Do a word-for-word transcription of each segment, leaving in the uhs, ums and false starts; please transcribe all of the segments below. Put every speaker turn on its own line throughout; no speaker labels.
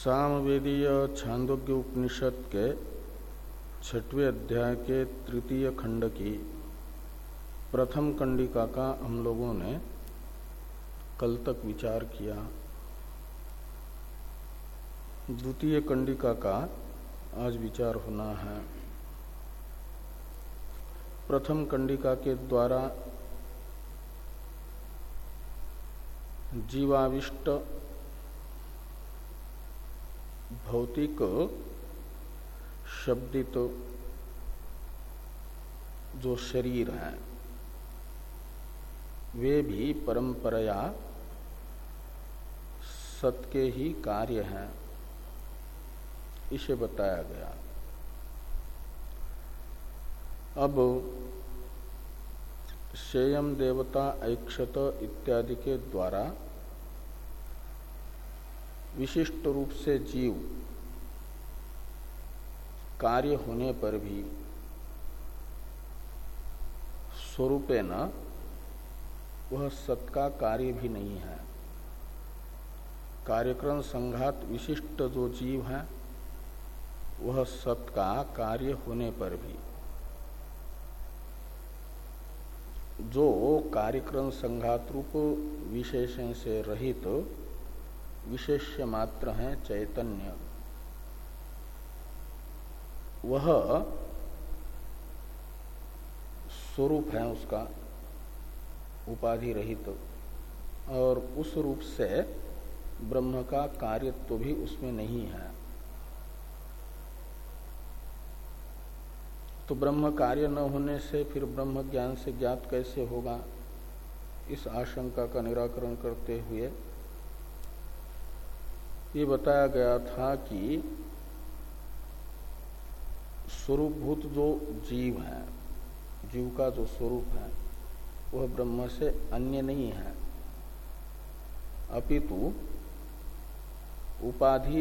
सामवेदीय छांदोग्य उपनिषद के छठवें अध्याय के तृतीय खंड की प्रथम कंडिका का हम लोगों ने कल तक विचार किया। द्वितीय कंडिका का आज विचार होना है। प्रथम कंडिका के द्वारा जीवाविष्ट भौतिक शब्दित तो जो शरीर हैं वे भी परंपराया सत के ही कार्य हैं, इसे बताया गया। अब शेयम देवता ऐक्षत इत्यादि के द्वारा विशिष्ट रूप से जीव कार्य होने पर भी स्वरूपेण वह सत का कार्य भी नहीं है। कार्यक्रम संघात विशिष्ट जो जीव है वह सत का कार्य होने पर भी जो कार्यक्रम संघात रूप विशेषण से रहित तो विशेष्य मात्र है चैतन्य, वह स्वरूप है उसका उपाधि रहित तो, और उस रूप से ब्रह्म का कार्यत्व तो भी उसमें नहीं है। तो ब्रह्म कार्य न होने से फिर ब्रह्म ज्ञान से ज्ञात कैसे होगा, इस आशंका का निराकरण करते हुए ये बताया गया था कि स्वरूपभूत जो जीव है, जीव का जो स्वरूप है वह ब्रह्म से अन्य नहीं है, अपितु उपाधि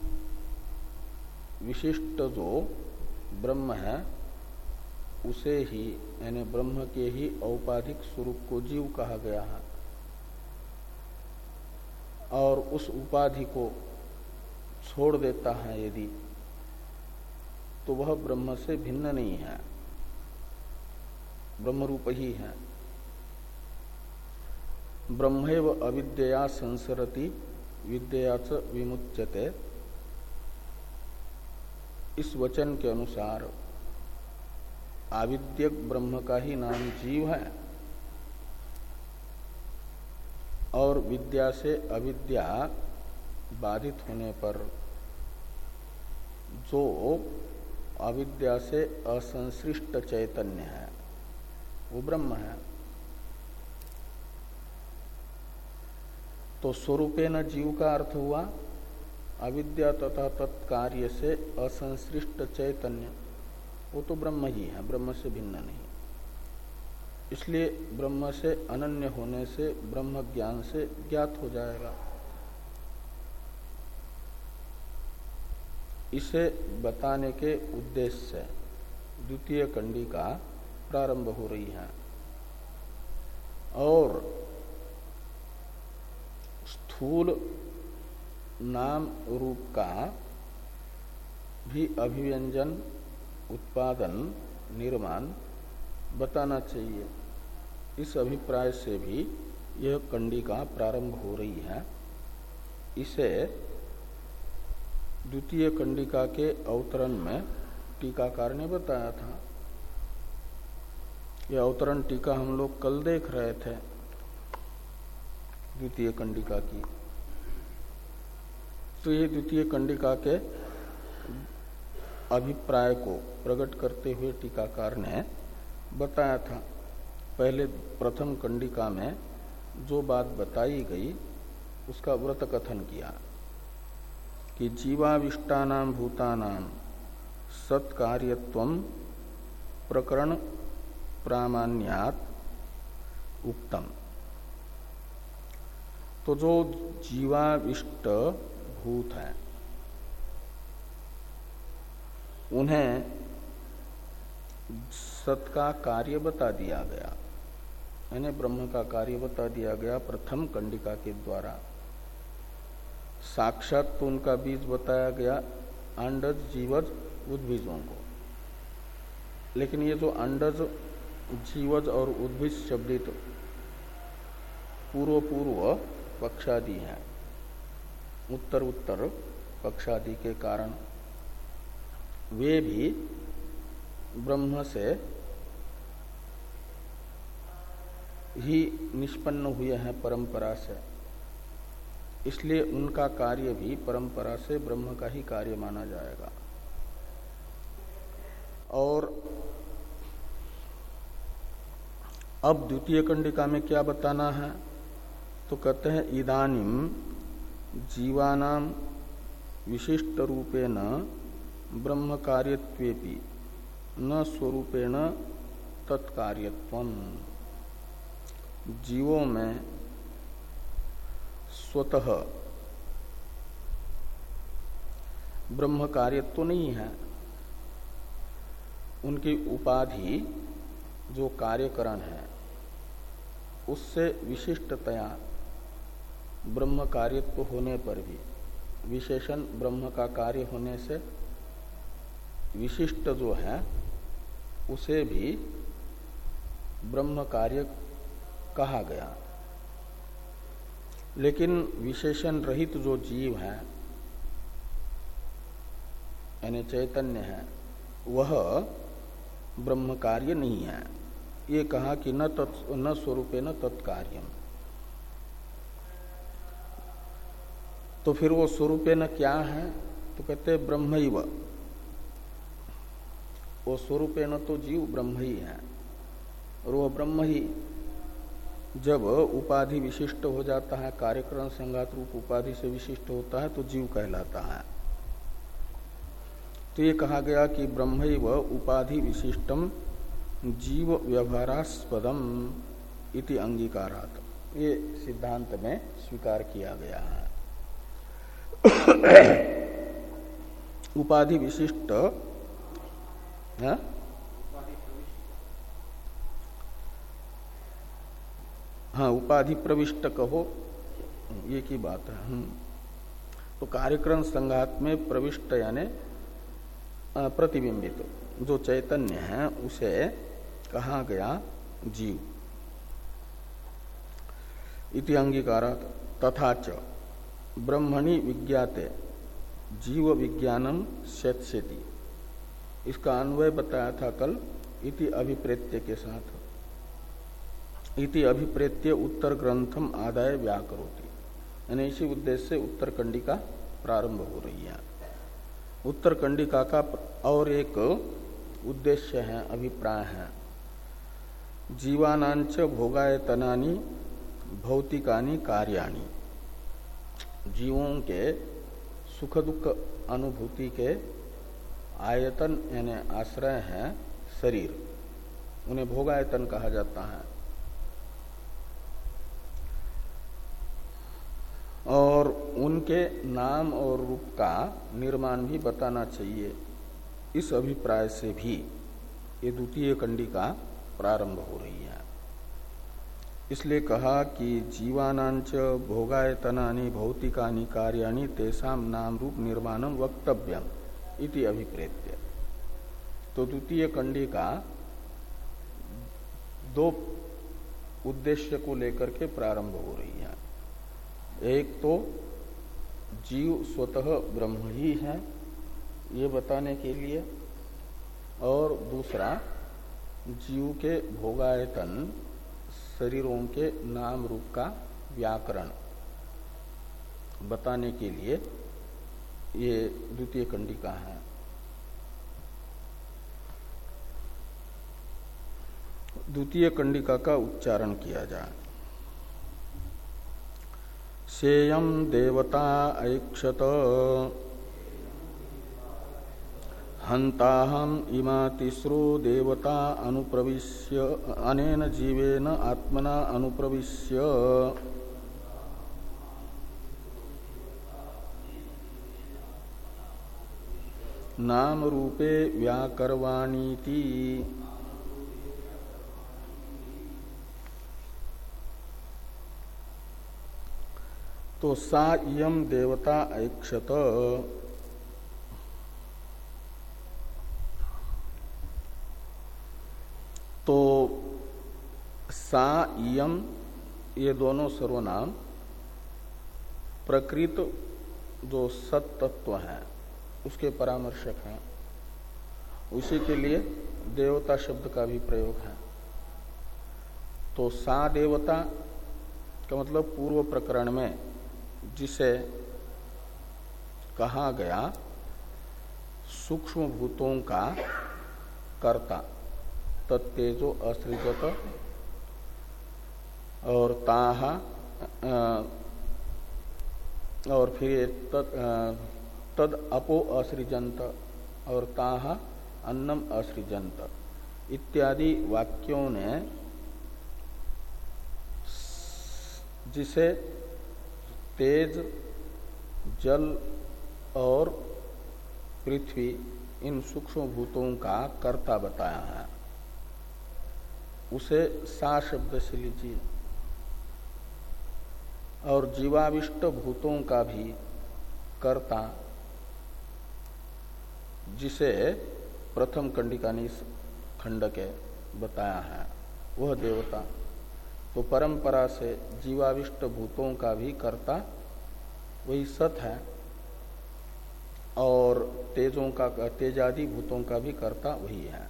विशिष्ट जो ब्रह्म है उसे ही यानी ब्रह्म के ही औपाधिक स्वरूप को जीव कहा गया है। और उस उपाधि को छोड़ देता है यदि, तो वह ब्रह्म से भिन्न नहीं है, ब्रह्म रूप ही है। ब्रह्मैव अविद्यया संसरति विद्यया च विमुच्यते, इस वचन के अनुसार आविद्यक ब्रह्म का ही नाम जीव है और विद्या से अविद्या बाधित होने पर जो अविद्या से असंसृष्ट चैतन्य है वो ब्रह्म है। तो स्वरूपेण जीव का अर्थ हुआ अविद्या तथा तत्कार्य से असंसृष्ट चैतन्य, वो तो ब्रह्म ही है, ब्रह्म से भिन्न नहीं। इसलिए ब्रह्म से अनन्य होने से ब्रह्म ज्ञान से ज्ञात हो जाएगा। इसे बताने के उद्देश्य से द्वितीय कंडिका प्रारंभ हो रही है और स्थूल नाम रूप का भी अभिव्यंजन उत्पादन निर्माण बताना चाहिए। इस अभिप्राय से भी यह कंडिका प्रारंभ हो रही है। इसे द्वितीय कंडिका के अवतरण में टीकाकार ने बताया था। यह अवतरण टीका हम लोग कल देख रहे थे द्वितीय कंडिका की। तो ये द्वितीय कंडिका के अभिप्राय को प्रकट करते हुए टीकाकार ने बताया था। पहले प्रथम कंडिका में जो बात बताई गई उसका व्रत कथन किया कि जीवाविष्टानां भूतानां सत्कार्यत्वं प्रकरण प्रामाण्यात् उक्तम। तो जो जीवाविष्ट भूत हैं उन्हें सत का कार्य बता दिया गया, यानी ब्रह्म का कार्य बता दिया गया प्रथम कंडिका के द्वारा। साक्षात तो उनका बीज बताया गया अंडज जीवज उद्बीजों को, लेकिन ये जो अंडज जीवज और उद्बीज शब्दित पूर्व पूर्व पक्षादि हैं, उत्तर उत्तर पक्षादि के कारण वे भी ब्रह्म से ही निष्पन्न हुए हैं परंपरा से, इसलिए उनका कार्य भी परंपरा से ब्रह्म का ही कार्य माना जाएगा। और अब द्वितीय कंडिका में क्या बताना है, तो कहते हैं इदानीम जीवानाम विशिष्ट रूपेण ब्रह्म कार्यत्वेपि न स्वरूपेण तत्कार्यत्वम्। जीवों में स्वतः ब्रह्म कार्यत्व तो नहीं है, उनकी उपाधि जो कार्यकरण है उससे विशिष्टतया ब्रह्म कार्यत्व होने पर भी, विशेषण ब्रह्म का कार्य होने से विशिष्ट जो है उसे भी ब्रह्म कार्य कहा गया। लेकिन विशेषण रहित जो जीव है यानी चैतन्य है, वह ब्रह्म कार्य नहीं है। ये कहा कि न तत् न स्वरूपे न तत्कार्यम। तो फिर वो स्वरूपे न क्या है, तो कहते ब्रह्मैव। वो स्वरूपे न तो जीव ब्रह्म ही है, और वह ब्रह्म ही जब उपाधि विशिष्ट हो जाता है, कार्यकरण संघात रूप उपाधि से विशिष्ट होता है, तो जीव कहलाता है। तो ये कहा गया कि ब्रह्मैव उपाधि विशिष्टम जीव व्यवहारास्पदम इति अंगीकारात्, ये सिद्धांत में स्वीकार किया गया है। उपाधि विशिष्ट है? हाँ, उपाधि प्रविष्ट कहो, ये की बात है। तो कार्यक्रम संघात में प्रविष्ट यानी प्रतिबिंबित जो चैतन्य है उसे कहा गया जीव इति अंगीकारात्। तथा च ब्रह्मणि विज्ञाते जीव विज्ञानम स्यत्स्यति, इसका अन्वय बताया था कल, इति अभिप्रेत्य के साथ। इति अभिप्रेत्य उत्तर ग्रंथम आदाय व्याकरोति, यानी इसी उद्देश्य से उत्तर कंडिका प्रारंभ हो रही है। उत्तर कंडिका का और एक उद्देश्य है, अभिप्राय है, जीवानांच भोगायतनानि भौतिकानि कार्याणि। जीवों के सुख दुख अनुभूति के आयतन यानी आश्रय है शरीर, उन्हें भोगायतन कहा जाता है। और उनके नाम और रूप का निर्माण भी बताना चाहिए। इस अभिप्राय से भी ये द्वितीय कंडिका प्रारंभ हो रही है। इसलिए कहा कि जीवानांच भोगायतनानि भौतिकानि कार्याणि तेषां नाम रूप निर्माणम वक्तव्यम इति अभिप्रेत्य। तो द्वितीय कंडिका दो उद्देश्य को लेकर के प्रारंभ हो रही है। एक तो जीव स्वतः ब्रह्म ही है ये बताने के लिए, और दूसरा जीव के भोगायतन शरीरों के नाम रूप का व्याकरण बताने के लिए ये द्वितीय कंडिका है। द्वितीय कंडिका का उच्चारण किया जाए। सेयम देवता ऐक्षत हंताहम इमा तिस्रो देवता अनुप्रविश्य अनेन जीवेन आत्मना अनुप्रविश्य नाम रूपे व्याकरवाणीति। तो सा इयम देवता ऐक्षत, तो सा इयम ये दोनों सर्वनाम प्रकृत जो सत तत्व है उसके परामर्शक हैं, उसी के लिए देवता शब्द का भी प्रयोग है। तो सा देवता का मतलब पूर्व प्रकरण में जिसे कहा गया सूक्ष्म भूतों का कर्ता, तत्तेजो असृजत और ताहा, और फिर तद, तद अपो असृजंत और ताहा अन्नम असृजंत इत्यादि वाक्यों ने जिसे तेज, जल और पृथ्वी इन सूक्ष्म भूतों का कर्ता बताया है, उसे सा शब्द से लीजिए। और जीवाविष्ट भूतों का भी कर्ता जिसे प्रथम कंडिकानी खंड के बताया है वह देवता। तो परंपरा से जीवाविष्ट भूतों का भी कर्ता वही सत है और तेजों का तेजादि भूतों का भी कर्ता वही है।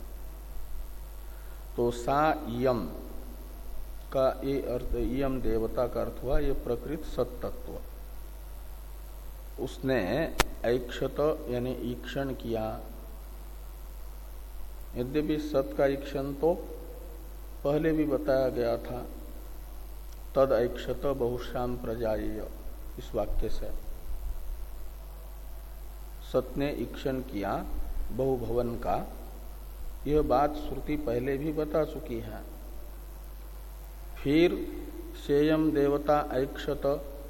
तो सा यम का ये अर्थ, यम देवता का अर्थ हुआ ये प्रकृत सत तत्व। उसने ऐक्षत यानी ईक्षण किया। यद्यपि सत का ईक्षण तो पहले भी बताया गया था, तद ऐक्षत बहुश्याम प्रजाय, इस वाक्य से सत ने ईक्षण किया बहुभवन का, यह बात श्रुति पहले भी बता चुकी है। फिर सेयम देवता ऐक्षत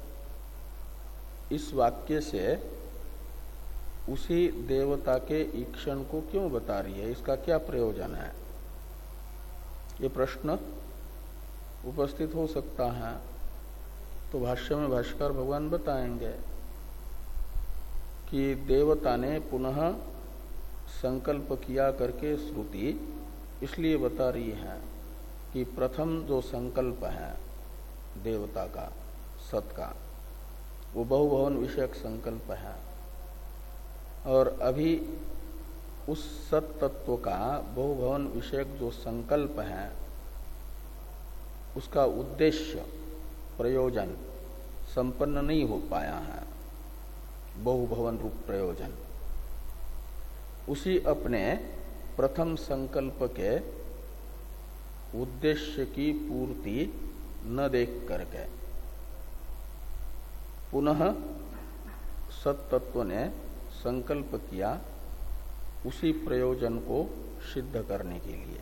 इस वाक्य से उसी देवता के ईक्षण को क्यों बता रही है, इसका क्या प्रयोजन है, ये प्रश्न उपस्थित हो सकता है। तो भाष्य में भाष्कर भगवान बताएंगे कि देवता ने पुनः संकल्प किया करके श्रुति इसलिए बता रही है कि प्रथम जो संकल्प है देवता का सत का वो बहुभवन विषयक संकल्प है, और अभी उस सत तत्व का बहुभवन विषयक जो संकल्प है उसका उद्देश्य प्रयोजन संपन्न नहीं हो पाया है, बहुभवन रूप प्रयोजन। उसी अपने प्रथम संकल्प के उद्देश्य की पूर्ति न देख करके पुनः सत तत्व ने संकल्प किया उसी प्रयोजन को सिद्ध करने के लिए,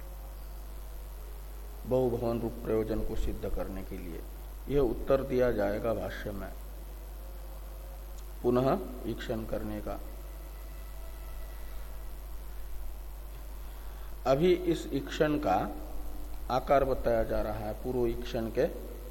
बहुभवन रूप प्रयोजन को सिद्ध करने के लिए। यह उत्तर दिया जाएगा भाष्य में पुनः ईक्षण करने का। अभी इस ईक्षण का आकार बताया जा रहा है, पूर्व ईक्षण के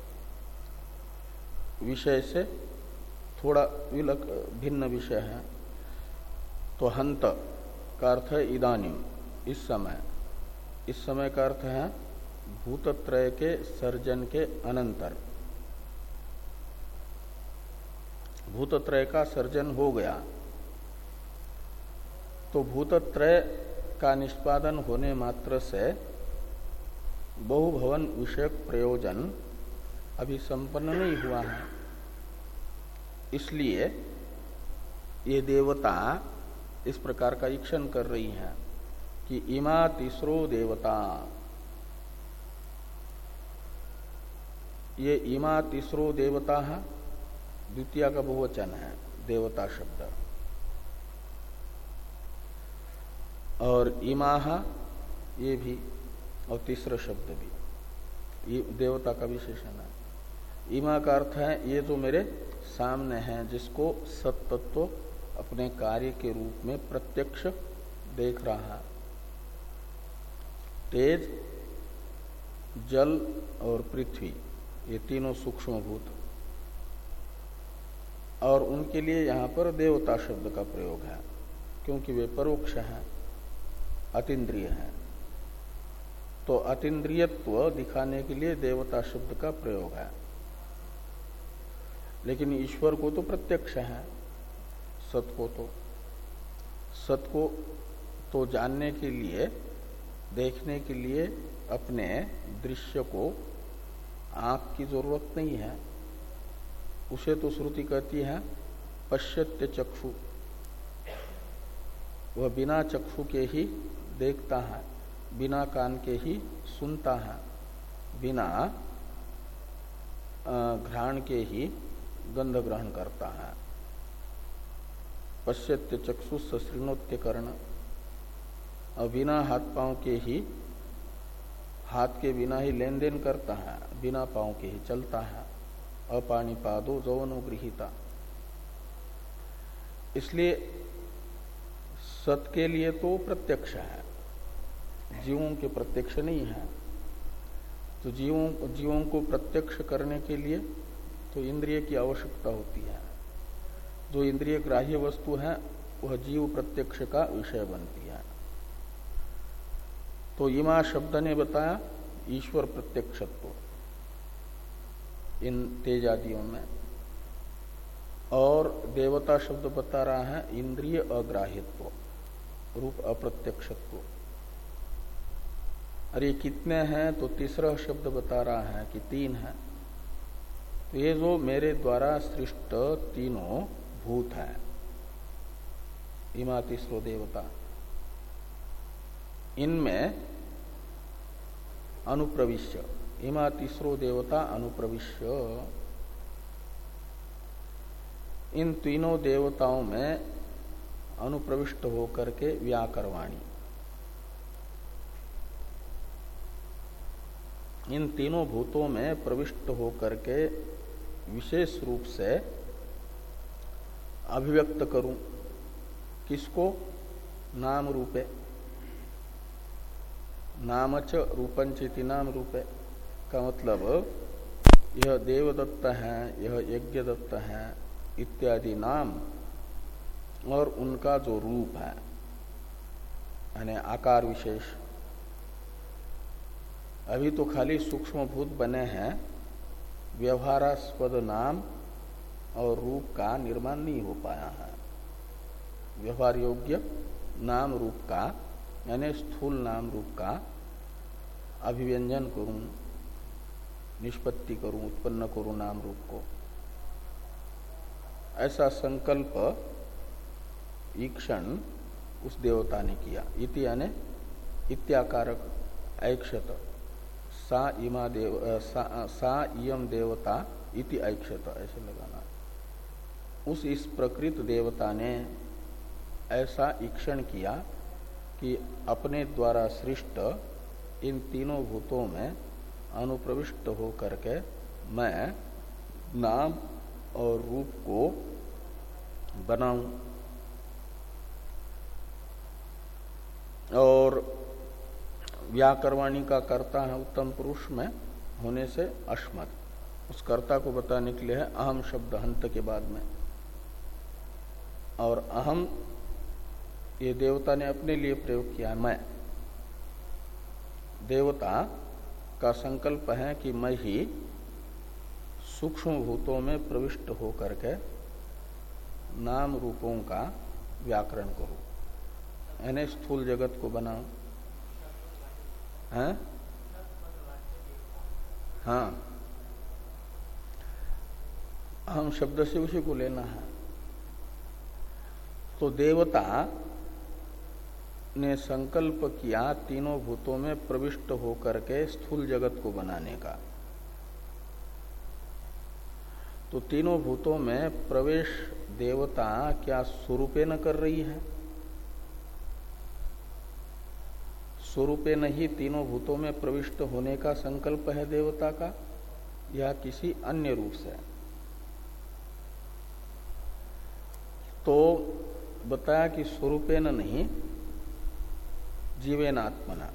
विषय से थोड़ा विलक भिन्न विषय है। तो हंत का अर्थ है इदानीम, इस समय। इस समय का अर्थ है भूतत्रय के सर्जन के अनंतर। भूतत्रय का सर्जन हो गया तो भूतत्रय का निष्पादन होने मात्र से बहुभवन विषयक प्रयोजन अभी संपन्न नहीं हुआ है। इसलिए ये देवता इस प्रकार का ईक्षण कर रही है कि इमा तीसरो देवता, ये इमा तीसरो देवता है, द्वितीय का बहुवचन है देवता शब्द, और इमाह ये भी, और तीसरा शब्द भी ये देवता का विशेषण है। इमा का अर्थ है ये जो मेरे सामने है, जिसको सत्तत्व अपने कार्य के रूप में प्रत्यक्ष देख रहा है। तेज, जल और पृथ्वी ये तीनों सूक्ष्म भूत, और उनके लिए यहाँ पर देवता शब्द का प्रयोग है, क्योंकि वे परोक्ष हैं, अतीन्द्रिय हैं। तो अतीन्द्रियत्व दिखाने के लिए देवता शब्द का प्रयोग है। लेकिन ईश्वर को तो प्रत्यक्ष है, सत को तो सत को तो जानने के लिए, देखने के लिए अपने दृश्य को आंख की जरूरत नहीं है। उसे तो श्रुति कहती है पश्यत्य चक्षु, वह बिना चक्षु के ही देखता है, बिना कान के ही सुनता है, बिना घ्राण के ही गंध ग्रहण करता है। पश्यत्य चक्षु सृणोत्य कर्ण, और बिना हाथ पांव के ही, हाथ के बिना ही लेन देन करता है, बिना पांव के ही चलता है। अपाणिपादो जवनो गृहीता। इसलिए सत के लिए तो प्रत्यक्ष है, जीवों के प्रत्यक्ष नहीं है। तो जीवों जीवों को प्रत्यक्ष करने के लिए तो इंद्रिय की आवश्यकता होती है। जो इंद्रिय ग्राह्य वस्तु है वह जीव प्रत्यक्ष का विषय बनती है। तो इमा शब्द ने बताया ईश्वर प्रत्यक्षत्व इन तेजादियों में, और देवता शब्द बता रहा है इंद्रिय अग्राह्यत्व, रूप अप्रत्यक्षत्व। अरे कितने हैं? तो तीसरा शब्द बता रहा है कि तीन है। तो ये जो मेरे द्वारा सृष्ट तीनों भूत है, इमा तीसरो देवता, इनमें अनुप्रविश्य, इमा तीसरो देवता अनुप्रविश्य, इन तीनों देवताओं में अनुप्रविष्ट होकर के व्याकरवाणी, इन तीनों भूतों में प्रविष्ट होकर के विशेष रूप से अभिव्यक्त करूं। किसको? नाम रूपे, नामच रूपंचिति नाम रूपे का मतलब यह देवदत्त है, यह यज्ञदत्त है इत्यादि नाम और उनका जो रूप है यानी आकार विशेष। अभी तो खाली सूक्ष्म भूत बने हैं, व्यवहारास्पद नाम और रूप का निर्माण नहीं हो पाया है। व्यवहार योग्य नाम रूप का यानी स्थूल नाम रूप का अभिव्यंजन करूं, निष्पत्ति करूं, उत्पन्न करूं नाम रूप को, ऐसा संकल्प ईक्षण उस देवता ने किया। इति यानी इत्याकारक ऐक्षत, सा इमा देव सा, सा इयम देवता इति ऐक्षत, ऐसे लगाना। उस इस प्रकृत देवता ने ऐसा ईक्षण किया कि अपने द्वारा सृष्ट इन तीनों भूतों में अनुप्रविष्ट हो करके मैं नाम और रूप को बनाऊं। और व्याकरवाणी का कर्ता है उत्तम पुरुष में होने से अश्मत, उस कर्ता को बताने के लिए है अहम शब्द हंत के बाद में। और अहम ये देवता ने अपने लिए प्रयोग किया है। मैं देवता का संकल्प है कि मैं ही सूक्ष्म भूतों में प्रविष्ट होकर के नाम रूपों का व्याकरण करूं, यानी स्थूल जगत को बनाऊं। हैं? हाँ, अहम शब्द से उसी को लेना है। तो देवता ने संकल्प किया तीनों भूतों में प्रविष्ट होकर के स्थूल जगत को बनाने का। तो तीनों भूतों में प्रवेश देवता क्या स्वरूपे न कर रही है? स्वरूपे नहीं, तीनों भूतों में प्रविष्ट होने का संकल्प है देवता का, या किसी अन्य रूप से? तो बताया कि स्वरूपेन नहीं, जीवेन आत्मना,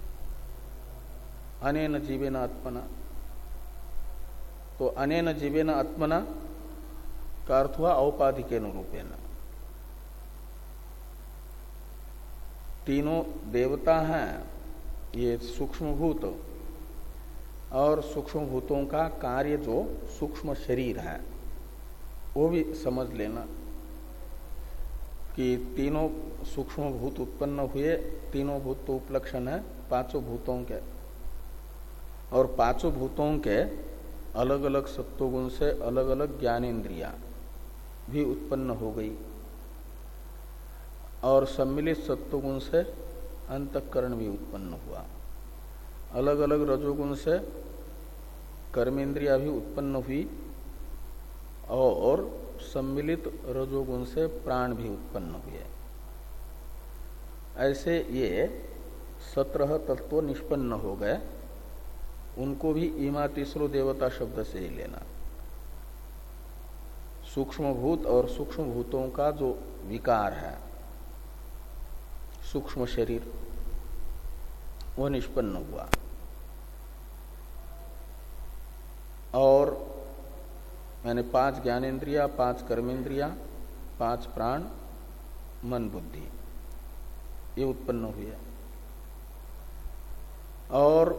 अनेन जीवेन आत्मना। तो अनेन जीवेन आत्मना का अर्थ हुआ औपाधिकेन रूपेण। तीनों देवता हैं ये सूक्ष्मभूत, और सूक्ष्मभूतों का कार्य जो सूक्ष्म शरीर है वो भी समझ लेना कि तीनों सूक्ष्म भूत उत्पन्न हुए। तीनों भूत तो उपलक्षण है पांचों भूतों के, और पांचों भूतों के अलग अलग सत्वगुण से अलग अलग ज्ञानेन्द्रियां भी उत्पन्न हो गई, और सम्मिलित सत्वगुण से अंतःकरण भी उत्पन्न हुआ। अलग अलग रजोगुण से कर्मेंद्रिया भी उत्पन्न हुई, और सम्मिलित रजोगुण से प्राण भी उत्पन्न हुए। ऐसे ये सत्रह तत्व निष्पन्न हो गए। उनको भी इमा तीसरो देवता शब्द से ही लेना। सूक्ष्म भूत और सूक्ष्म भूतों का जो विकार है, सूक्ष्म शरीर, वो निष्पन्न हुआ। और मैंने पांच ज्ञानेन्द्रिया, पांच कर्मेंद्रिया, पांच प्राण, मन, बुद्धि, ये उत्पन्न हुए। और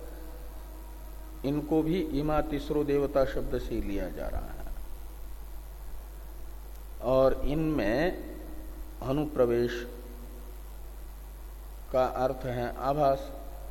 इनको भी इमा तीसरो देवता शब्द से लिया जा रहा है। और इनमें अनुप्रवेश का अर्थ है आभास।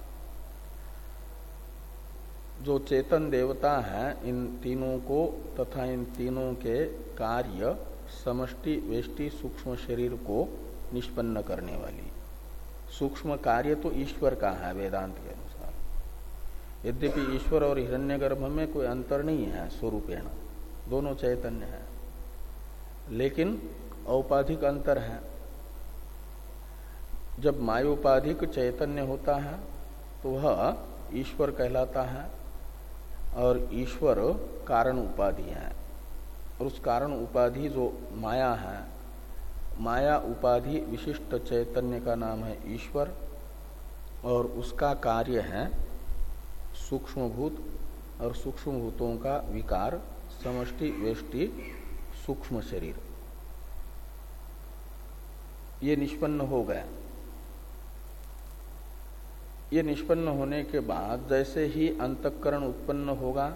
जो चेतन देवता है इन तीनों को तथा इन तीनों के कार्य समष्टि वेष्टि सूक्ष्म शरीर को निष्पन्न करने वाली। सूक्ष्म कार्य तो ईश्वर का है वेदांत के अनुसार। यद्यपि ईश्वर और हिरण्यगर्भ में कोई अंतर नहीं है स्वरूपेण, दोनों चैतन्य है, लेकिन औपाधिक अंतर है। जब मायोपाधिक चैतन्य होता है तो वह ईश्वर कहलाता है, और ईश्वर कारण उपाधि है। और उस कारण उपाधि जो माया है, माया उपाधि विशिष्ट चैतन्य का नाम है ईश्वर, और उसका कार्य है सूक्ष्मभूत और सूक्ष्मभूतों का विकार समष्टि वेष्टि सूक्ष्म शरीर। ये निष्पन्न हो गया। ये निष्पन्न होने के बाद जैसे ही अंतःकरण उत्पन्न होगा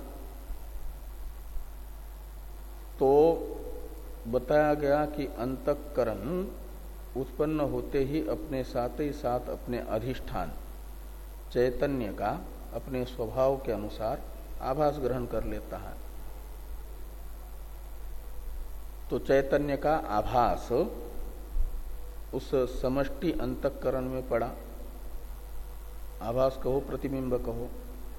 तो बताया गया कि अंतःकरण उत्पन्न होते ही अपने साथ ही साथ अपने अधिष्ठान चैतन्य का अपने स्वभाव के अनुसार आभास ग्रहण कर लेता है। तो चैतन्य का आभास उस समष्टि अंतःकरण में पड़ा। आभास कहो प्रतिबिंब कहो।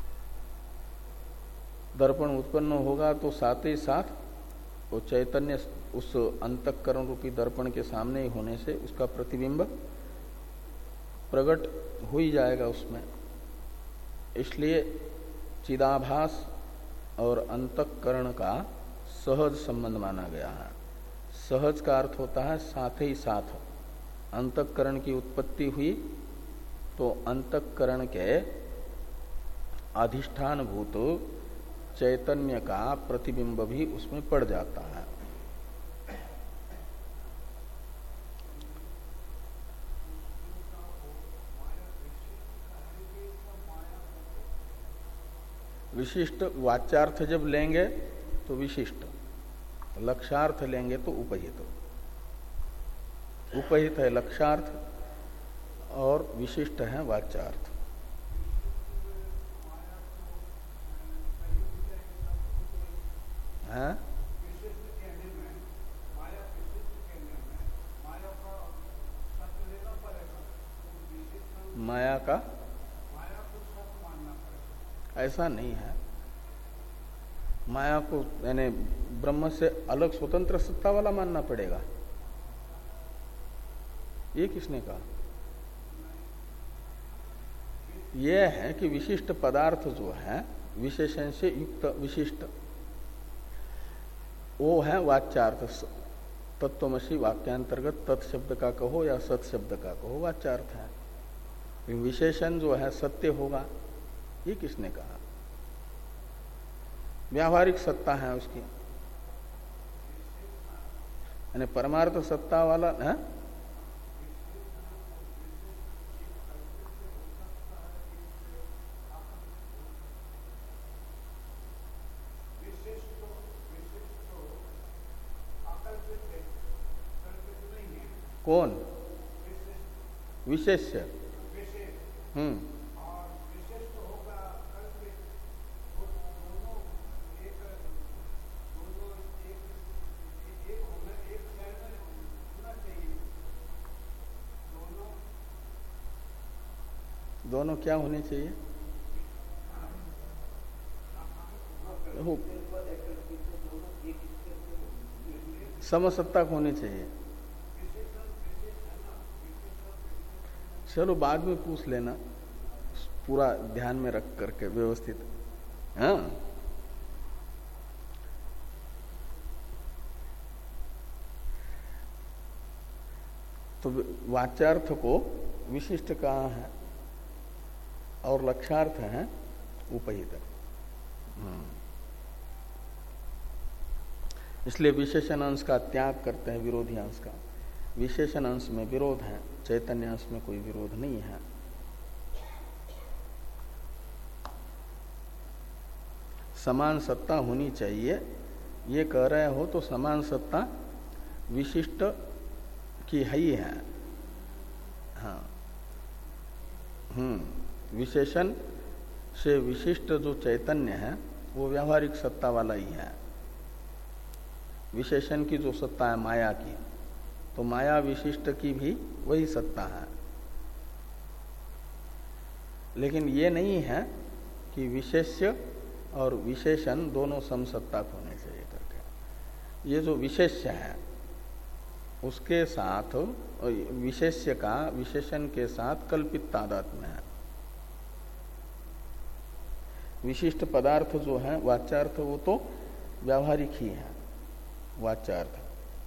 दर्पण उत्पन्न होगा तो साथ ही साथ वो चैतन्य उस अंतःकरण रूपी दर्पण के सामने ही होने से उसका प्रतिबिंब प्रकट हो ही जाएगा उसमें। इसलिए चिदाभास और अंतःकरण का सहज संबंध माना गया है। सहज का अर्थ होता है साथ ही साथ। अंतःकरण की उत्पत्ति हुई तो अंतःकरण के अधिष्ठान भूत चैतन्य का प्रतिबिंब भी उसमें पड़ जाता है। विशिष्ट वाच्यार्थ जब लेंगे तो विशिष्ट, लक्ष्यार्थ लेंगे तो उपहित। उपहित है लक्ष्यार्थ और विशिष्ट है वाच्यार्थ। है माया का ऐसा नहीं है। माया को यानी ब्रह्म से अलग स्वतंत्र सत्ता वाला मानना पड़ेगा, ये किसने कहा? यह है कि विशिष्ट पदार्थ जो है विशेषण से युक्त विशिष्ट, वो है वाच्यार्थ। तत्वमसि वाक्यांतर्गत तत्शब्द का कहो या सत शब्द का कहो, वाच्यार्थ है। विशेषण जो है सत्य होगा, ये किसने कहा? व्यावहारिक सत्ता है उसकी। यानी परमार्थ सत्ता वाला है? कौन? विशेष्य। हम्म दोनों क्या होने चाहिए? हो समसत्ता होने चाहिए। चलो बाद में पूछ लेना, पूरा ध्यान में रख करके व्यवस्थित। हाँ, तो वाच्यार्थ को विशिष्ट कहा है और लक्ष्यार्थ है उपहित। इसलिए विशेषण अंश का त्याग करते हैं विरोधी अंश का। विशेषण अंश में विरोध है, चैतन्य अंश में कोई विरोध नहीं है। समान सत्ता होनी चाहिए ये कह रहे हो तो समान सत्ता विशिष्ट की है ही है। हाँ, हम्म विशेषण से विशिष्ट जो चैतन्य है वो व्यावहारिक सत्ता वाला ही है। विशेषण की जो सत्ता है माया की, तो माया विशिष्ट की भी वही सत्ता है। लेकिन ये नहीं है कि विशेष्य और विशेषण दोनों समसत्ता होने चाहिए करके। ये जो विशेष्य है उसके साथ विशेष्य का विशेषण के साथ कल्पित तादात्म्य है। विशिष्ट पदार्थ जो है वाच्यार्थ वो तो व्यावहारिक ही है वाच्यार्थ।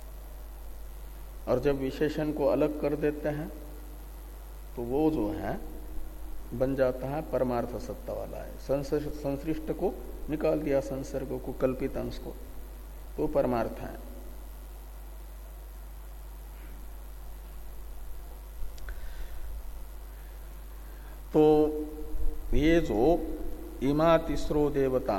और जब विशेषण को अलग कर देते हैं तो वो जो है बन जाता है परमार्थ सत्ता वाला है। संश्लिष्ट को निकाल दिया, संसर्ग को, कल्पित अंश को, तो परमार्थ है। तो ये जो इमा तीसरो देवता,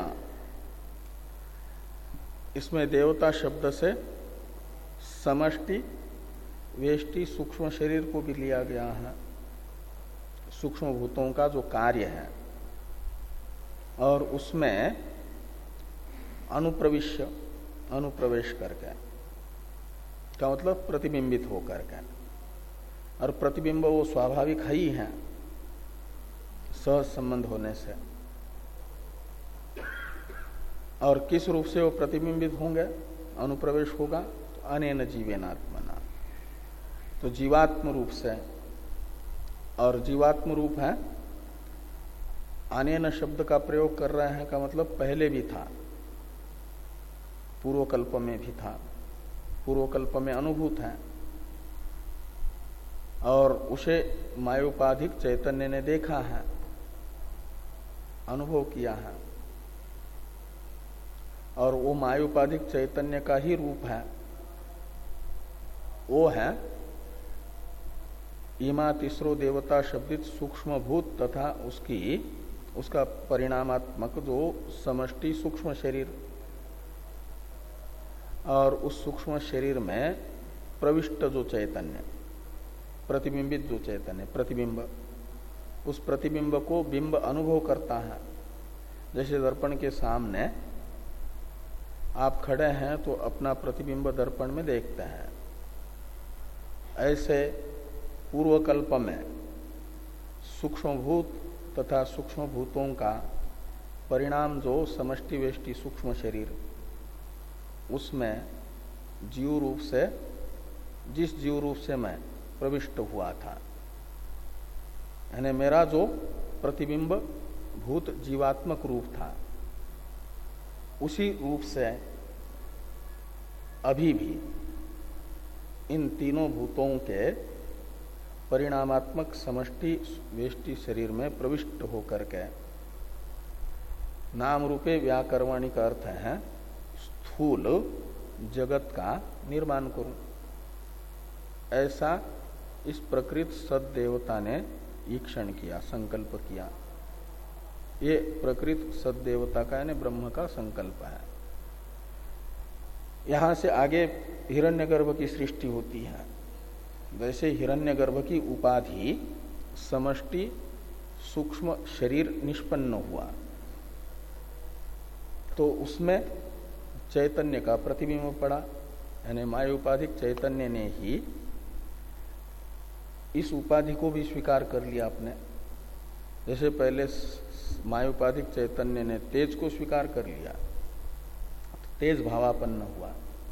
इसमें देवता शब्द से समष्टि वेष्टि सूक्ष्म शरीर को भी लिया गया है। सूक्ष्म भूतों का जो कार्य है और उसमें अनुप्रविश्य अनुप्रवेश करके का मतलब प्रतिबिंबित हो करके, और प्रतिबिंब वो स्वाभाविक है ही है सहज संबंध होने से। और किस रूप से वो प्रतिबिंबित होंगे, अनुप्रवेश होगा, तो अनेन जीवेनात्मना, तो जीवात्म रूप से। और जीवात्म रूप है, अनेन शब्द का प्रयोग कर रहे हैं का मतलब पहले भी था, पूर्वकल्प में भी था, पूर्वकल्प में अनुभूत है और उसे मायोपाधिक चैतन्य ने देखा है, अनुभव किया है। और वो मायोपाधिक चैतन्य का ही रूप है, वो है इमा तीसरो देवता शब्दित सूक्ष्म भूत तथा उसकी उसका परिणामात्मक जो समष्टि सूक्ष्म शरीर, और उस सूक्ष्म शरीर में प्रविष्ट जो चैतन्य, प्रतिबिंबित जो चैतन्य, प्रतिबिंब, उस प्रतिबिंब को बिंब अनुभव करता है। जैसे दर्पण के सामने आप खड़े हैं तो अपना प्रतिबिंब दर्पण में देखते हैं, ऐसे पूर्वकल्प में सूक्ष्मभूत तथा सूक्ष्म भूतों का परिणाम जो समष्टि वेष्टि सूक्ष्म शरीर, उसमें जीव रूप से, जिस जीव रूप से मैं प्रविष्ट हुआ था, यानी मेरा जो प्रतिबिंब भूत जीवात्मक रूप था, उसी रूप से अभी भी इन तीनों भूतों के परिणामात्मक समष्टि वेष्टि शरीर में प्रविष्ट होकर के नाम रूपे व्याकर्मणिक अर्थ है स्थूल जगत का निर्माण करूं। ऐसा इस प्रकृत सद्देवता ने ईक्षण किया, संकल्प किया। ये प्रकृत सद्देवता का यानी ब्रह्म का संकल्प है। यहां से आगे हिरण्यगर्भ की सृष्टि होती है। वैसे हिरण्यगर्भ की उपाधि समष्टि सूक्ष्म शरीर निष्पन्न हुआ, तो उसमें चैतन्य का प्रतिबिंब पड़ा, यानी मायोपाधिक चैतन्य ने ही इस उपाधि को भी स्वीकार कर लिया आपने। जैसे पहले मायोपाधिक चैतन्य ने तेज को स्वीकार कर लिया, तेज भावापन्न हुआ,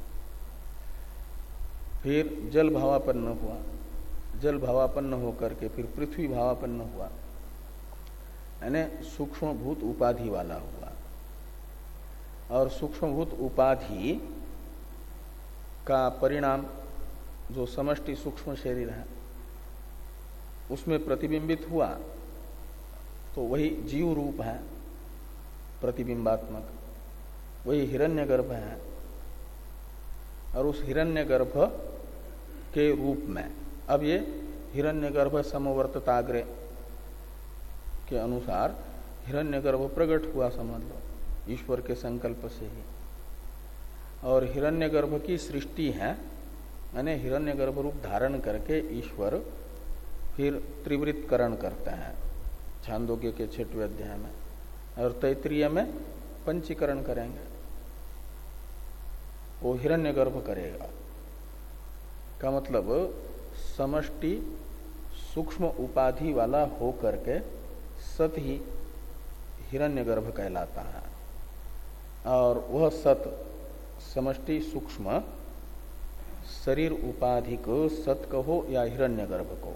फिर जल भावापन्न हुआ, जल भावापन्न होकर के फिर पृथ्वी भावापन्न हुआ, यानी सूक्ष्मभूत उपाधि वाला हुआ। और सूक्ष्मभूत उपाधि का परिणाम जो समष्टि सूक्ष्म शरीर है उसमें प्रतिबिंबित हुआ, तो वही जीव रूप है, प्रतिबिंबात्मक, वही हिरण्यगर्भ है। और उस हिरण्यगर्भ के रूप में अब ये हिरण्यगर्भ समवर्तताग्रे के अनुसार हिरण्यगर्भ प्रकट हुआ, समझ लो, ईश्वर के संकल्प से ही। और हिरण्यगर्भ की सृष्टि है, यानी हिरण्यगर्भ रूप धारण करके ईश्वर फिर त्रिवृत्करण करते हैं छांदोग्य के छठवें अध्याय में, और तैत्रीय में पंचीकरण करेंगे। वो हिरण्यगर्भ करेगा का मतलब समष्टि सूक्ष्म उपाधि वाला हो करके सत ही हिरण्यगर्भ कहलाता है। और वह सत समष्टि सूक्ष्म शरीर उपाधि को सत कहो या हिरण्यगर्भ को,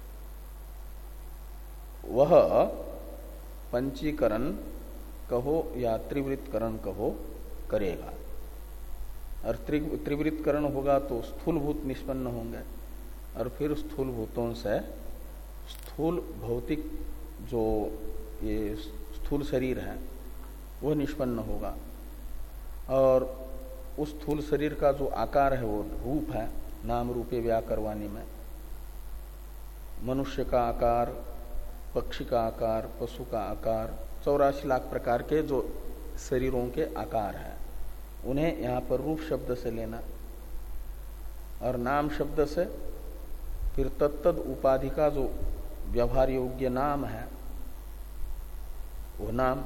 वह पंचीकरण कहो या त्रिवृत्करण कहो करेगा। और त्रिवृत्करण होगा तो स्थूल भूत निष्पन्न होंगे, और फिर स्थूल भूतों से स्थूल भौतिक जो ये स्थूल शरीर है वो निष्पन्न होगा। और उस स्थूल शरीर का जो आकार है वो रूप है, नाम रूपे व्याकरवाणी में मनुष्य का आकार, पक्षी का आकार, पशु का आकार, चौरासी लाख प्रकार के जो शरीरों के आकार हैं उन्हें यहाँ पर रूप शब्द से लेना, और नाम शब्द से फिर तत्तद उपाधि का जो व्यवहार योग्य नाम है वो नाम,